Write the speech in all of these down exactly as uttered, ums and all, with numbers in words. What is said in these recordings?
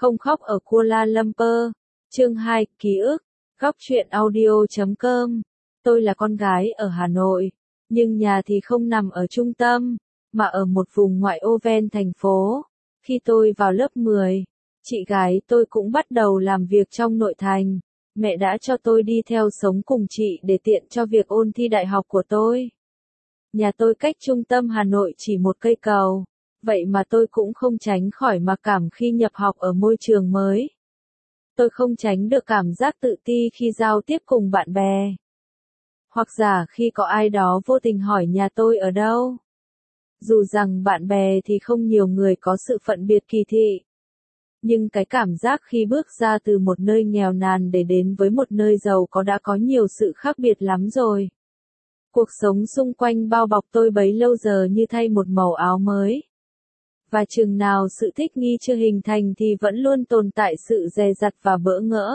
Không khóc ở Kuala Lumpur. Chương hai, ký ức. Góc truyện audio chấm com. Tôi là con gái ở Hà Nội, nhưng nhà thì không nằm ở trung tâm, mà ở một vùng ngoại ô ven thành phố. Khi tôi vào lớp mười, chị gái tôi cũng bắt đầu làm việc trong nội thành. Mẹ đã cho tôi đi theo sống cùng chị để tiện cho việc ôn thi đại học của tôi. Nhà tôi cách trung tâm Hà Nội chỉ một cây cầu, vậy mà tôi cũng không tránh khỏi mặc cảm khi nhập học ở môi trường mới. Tôi không tránh được cảm giác tự ti khi giao tiếp cùng bạn bè. Hoặc giả khi có ai đó vô tình hỏi nhà tôi ở đâu. Dù rằng bạn bè thì không nhiều người có sự phân biệt kỳ thị. Nhưng cái cảm giác khi bước ra từ một nơi nghèo nàn để đến với một nơi giàu có đã có nhiều sự khác biệt lắm rồi. Cuộc sống xung quanh bao bọc tôi bấy lâu giờ như thay một màu áo mới. Và chừng nào sự thích nghi chưa hình thành thì vẫn luôn tồn tại sự dè dặt và bỡ ngỡ.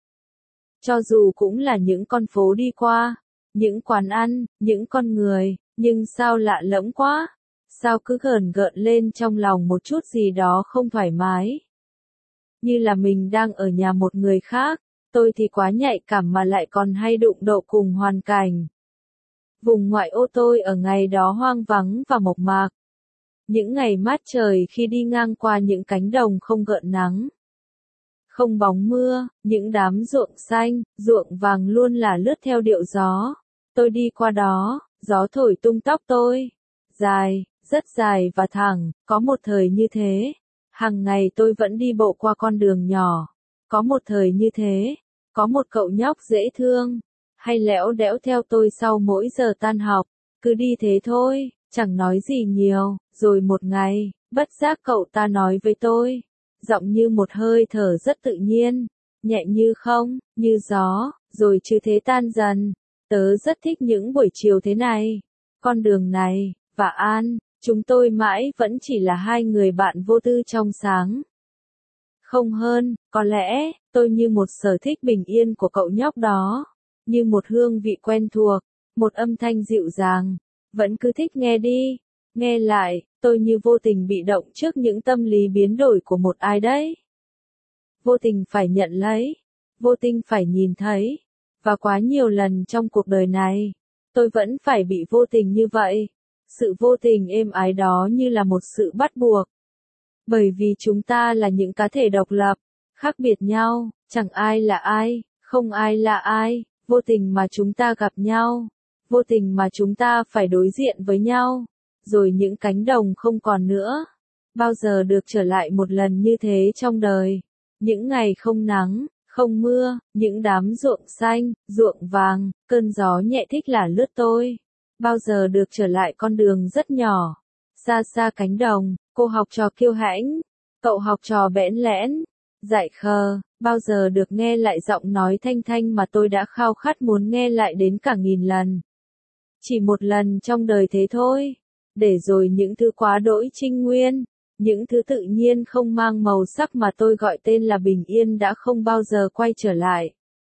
Cho dù cũng là những con phố đi qua, những quán ăn, những con người, nhưng sao lạ lẫm quá, sao cứ gờn gợn lên trong lòng một chút gì đó không thoải mái. Như là mình đang ở nhà một người khác, tôi thì quá nhạy cảm mà lại còn hay đụng độ cùng hoàn cảnh. Vùng ngoại ô tôi ở ngày đó hoang vắng và mộc mạc. Những ngày mát trời khi đi ngang qua những cánh đồng không gợn nắng, không bóng mưa, những đám ruộng xanh, ruộng vàng luôn là lướt theo điệu gió. Tôi đi qua đó, gió thổi tung tóc tôi. Dài, rất dài và thẳng, có một thời như thế. Hàng ngày tôi vẫn đi bộ qua con đường nhỏ. Có một thời như thế. Có một cậu nhóc dễ thương, hay lẽo đẽo theo tôi sau mỗi giờ tan học. Cứ đi thế thôi, chẳng nói gì nhiều. Rồi một ngày, bất giác cậu ta nói với tôi, giọng như một hơi thở rất tự nhiên, nhẹ như không, như gió, rồi chứ thế tan dần. Tớ rất thích những buổi chiều thế này. Con đường này, và An, chúng tôi mãi vẫn chỉ là hai người bạn vô tư trong sáng. Không hơn, có lẽ, tôi như một sở thích bình yên của cậu nhóc đó, như một hương vị quen thuộc, một âm thanh dịu dàng, vẫn cứ thích nghe đi, nghe lại, tôi như vô tình bị động trước những tâm lý biến đổi của một ai đấy. Vô tình phải nhận lấy, vô tình phải nhìn thấy, và quá nhiều lần trong cuộc đời này, tôi vẫn phải bị vô tình như vậy. Sự vô tình êm ái đó như là một sự bắt buộc. Bởi vì chúng ta là những cá thể độc lập, khác biệt nhau, chẳng ai là ai, không ai là ai, vô tình mà chúng ta gặp nhau, vô tình mà chúng ta phải đối diện với nhau, rồi những cánh đồng không còn nữa, bao giờ được trở lại một lần như thế trong đời. Những ngày không nắng, không mưa, những đám ruộng xanh, ruộng vàng, cơn gió nhẹ thích là lướt tôi. Bao giờ được trở lại con đường rất nhỏ, xa xa cánh đồng, cô học trò kiêu hãnh, cậu học trò bẽn lẽn, dại khờ, bao giờ được nghe lại giọng nói thanh thanh mà tôi đã khao khát muốn nghe lại đến cả nghìn lần. Chỉ một lần trong đời thế thôi, để rồi những thứ quá đỗi trinh nguyên, những thứ tự nhiên không mang màu sắc mà tôi gọi tên là bình yên đã không bao giờ quay trở lại.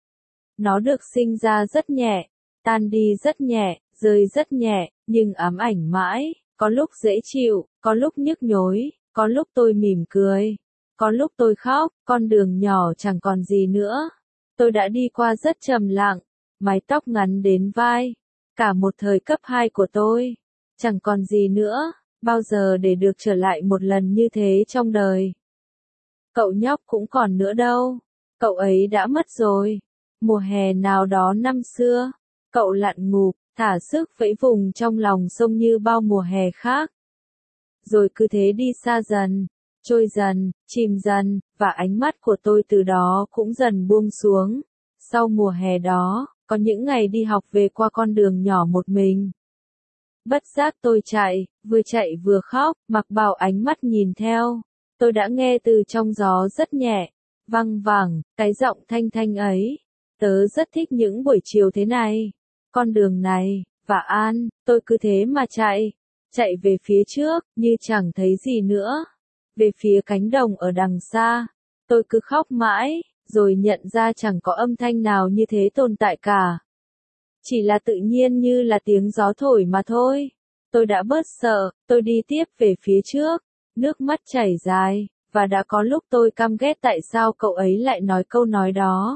Nó được sinh ra rất nhẹ, tan đi rất nhẹ, rơi rất nhẹ, nhưng ám ảnh mãi, có lúc dễ chịu, có lúc nhức nhối, có lúc tôi mỉm cười, có lúc tôi khóc, con đường nhỏ chẳng còn gì nữa. Tôi đã đi qua rất trầm lặng, mái tóc ngắn đến vai, cả một thời cấp hai của tôi, chẳng còn gì nữa, bao giờ để được trở lại một lần như thế trong đời. Cậu nhóc cũng còn nữa đâu, cậu ấy đã mất rồi. Mùa hè nào đó năm xưa, cậu lặn ngụp, thả sức vẫy vùng trong lòng sông như bao mùa hè khác. Rồi cứ thế đi xa dần, trôi dần, chìm dần, và ánh mắt của tôi từ đó cũng dần buông xuống. Sau mùa hè đó, có những ngày đi học về qua con đường nhỏ một mình. Bất giác tôi chạy, vừa chạy vừa khóc, mặc bảo ánh mắt nhìn theo. Tôi đã nghe từ trong gió rất nhẹ, văng vẳng, cái giọng thanh thanh ấy. Tớ rất thích những buổi chiều thế này. Con đường này, và An, tôi cứ thế mà chạy. Chạy về phía trước, như chẳng thấy gì nữa. Về phía cánh đồng ở đằng xa. Tôi cứ khóc mãi, rồi nhận ra chẳng có âm thanh nào như thế tồn tại cả. Chỉ là tự nhiên như là tiếng gió thổi mà thôi. Tôi đã bớt sợ, tôi đi tiếp về phía trước. Nước mắt chảy dài, Và đã có lúc tôi căm ghét tại sao cậu ấy lại nói câu nói đó.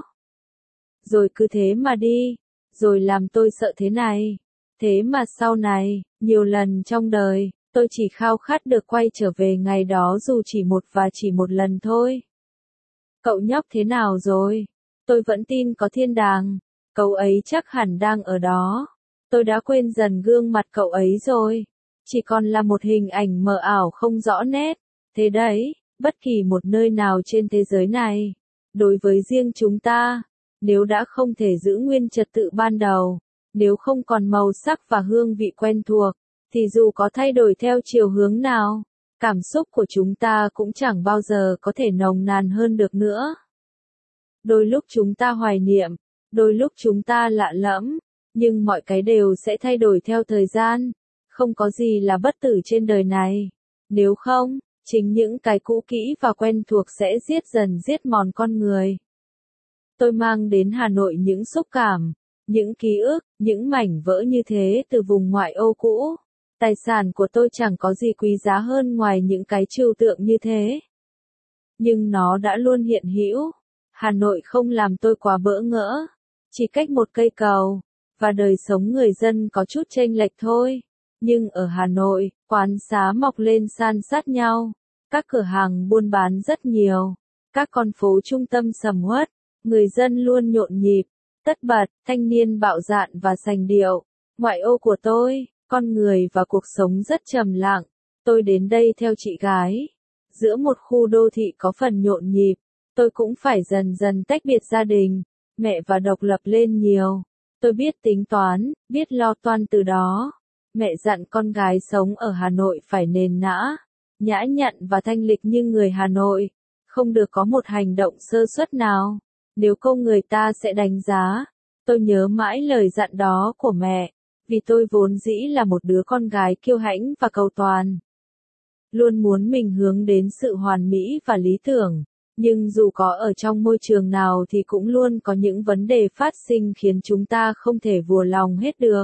Rồi cứ thế mà đi, rồi làm tôi sợ thế này. Thế mà sau này, nhiều lần trong đời, tôi chỉ khao khát được quay trở về ngày đó dù chỉ một và chỉ một lần thôi. Cậu nhóc thế nào rồi? Tôi vẫn tin có thiên đàng. Cậu ấy chắc hẳn đang ở đó. Tôi đã quên dần gương mặt cậu ấy rồi. Chỉ còn là một hình ảnh mờ ảo không rõ nét. Thế đấy, bất kỳ một nơi nào trên thế giới này, đối với riêng chúng ta, nếu đã không thể giữ nguyên trật tự ban đầu, nếu không còn màu sắc và hương vị quen thuộc, thì dù có thay đổi theo chiều hướng nào, cảm xúc của chúng ta cũng chẳng bao giờ có thể nồng nàn hơn được nữa. Đôi lúc chúng ta hoài niệm, đôi lúc chúng ta lạ lẫm, nhưng mọi cái đều sẽ thay đổi theo thời gian, không có gì là bất tử trên đời này. Nếu không, chính những cái cũ kỹ và quen thuộc sẽ giết dần giết mòn con người. Tôi mang đến Hà Nội những xúc cảm, những ký ức, những mảnh vỡ như thế từ vùng ngoại ô cũ. Tài sản của tôi chẳng có gì quý giá hơn ngoài những cái trừu tượng như thế. Nhưng nó đã luôn hiện hữu. Hà Nội không làm tôi quá bỡ ngỡ. Chỉ cách một cây cầu, và đời sống người dân có chút chênh lệch thôi. Nhưng ở Hà Nội, quán xá mọc lên san sát nhau. Các cửa hàng buôn bán rất nhiều. Các con phố trung tâm sầm uất. Người dân luôn nhộn nhịp, tất bật, thanh niên bạo dạn và sành điệu. Ngoại ô của tôi, con người và cuộc sống rất trầm lặng. Tôi đến đây theo chị gái. Giữa một khu đô thị có phần nhộn nhịp, tôi cũng phải dần dần tách biệt gia đình, mẹ và độc lập lên nhiều. Tôi biết tính toán, biết lo toan từ đó. Mẹ dặn con gái sống ở Hà Nội phải nền nã, nhã nhặn và thanh lịch như người Hà Nội. Không được có một hành động sơ suất nào. Nếu không người ta sẽ đánh giá. Tôi nhớ mãi lời dặn đó của mẹ, vì tôi vốn dĩ là một đứa con gái kiêu hãnh và cầu toàn. Luôn muốn mình hướng đến sự hoàn mỹ và lý tưởng, nhưng dù có ở trong môi trường nào thì cũng luôn có những vấn đề phát sinh khiến chúng ta không thể vừa lòng hết được.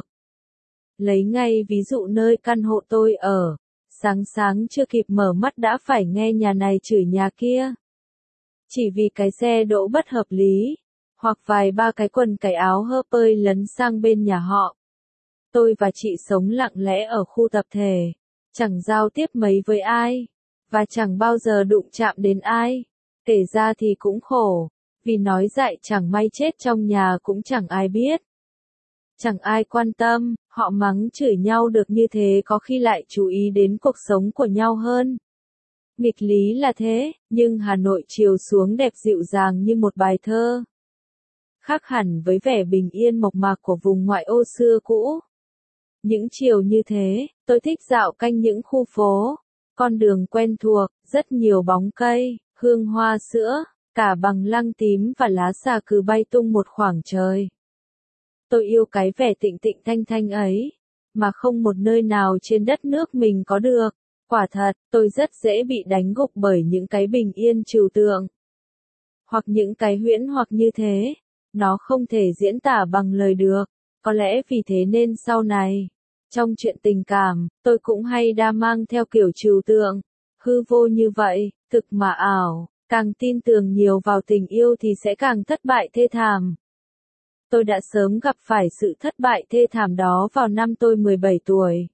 Lấy ngay ví dụ nơi căn hộ tôi ở, sáng sáng chưa kịp mở mắt đã phải nghe nhà này chửi nhà kia. Chỉ vì cái xe đỗ bất hợp lý, hoặc vài ba cái quần cài áo hơ pơi lấn sang bên nhà họ. Tôi và chị sống lặng lẽ ở khu tập thể, chẳng giao tiếp mấy với ai, và chẳng bao giờ đụng chạm đến ai. Kể ra thì cũng khổ, vì nói dại chẳng may chết trong nhà cũng chẳng ai biết. Chẳng ai quan tâm, họ mắng chửi nhau được như thế có khi lại chú ý đến cuộc sống của nhau hơn. Nghịch lý là thế, nhưng Hà Nội chiều xuống đẹp dịu dàng như một bài thơ. Khác hẳn với vẻ bình yên mộc mạc của vùng ngoại ô xưa cũ. Những chiều như thế, tôi thích dạo canh những khu phố, con đường quen thuộc, rất nhiều bóng cây, hương hoa sữa, cả bằng lăng tím và lá xà cừ bay tung một khoảng trời. Tôi yêu cái vẻ tịnh tịnh thanh thanh ấy, mà không một nơi nào trên đất nước mình có được. Quả thật, tôi rất dễ bị đánh gục bởi những cái bình yên trừu tượng. Hoặc những cái huyễn hoặc như thế, nó không thể diễn tả bằng lời được. Có lẽ vì thế nên sau này, trong chuyện tình cảm, tôi cũng hay đa mang theo kiểu trừu tượng, hư vô như vậy, thực mà ảo, càng tin tưởng nhiều vào tình yêu thì sẽ càng thất bại thê thảm. Tôi đã sớm gặp phải sự thất bại thê thảm đó vào năm tôi mười bảy tuổi.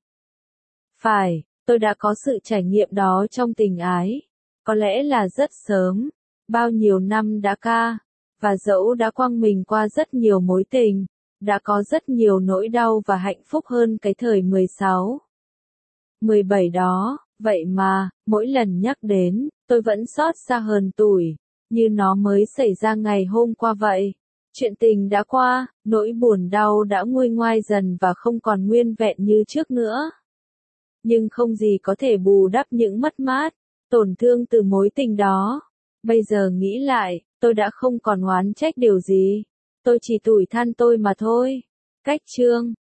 Phải, tôi đã có sự trải nghiệm đó trong tình ái. Có lẽ là rất sớm, bao nhiêu năm đã ca, và dẫu đã quăng mình qua rất nhiều mối tình, đã có rất nhiều nỗi đau và hạnh phúc hơn cái thời mười sáu, mười bảy đó, vậy mà, mỗi lần nhắc đến, tôi vẫn xót xa hờn tủi, như nó mới xảy ra ngày hôm qua vậy. Chuyện tình đã qua, nỗi buồn đau đã nguôi ngoai dần và không còn nguyên vẹn như trước nữa. Nhưng không gì có thể bù đắp những mất mát, tổn thương từ mối tình đó. Bây giờ nghĩ lại, tôi đã không còn oán trách điều gì. Tôi chỉ tủi than tôi mà thôi. Cách chương